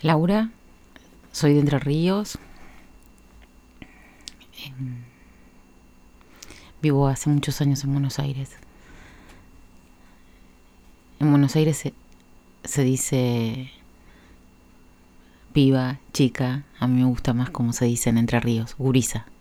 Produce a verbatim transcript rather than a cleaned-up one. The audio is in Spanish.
Laura, soy de Entre Ríos. Eh, Vivo hace muchos años en Buenos Aires. En Buenos Aires se, se dice piba, chica. A mí me gusta más como se dice en Entre Ríos, gurisa.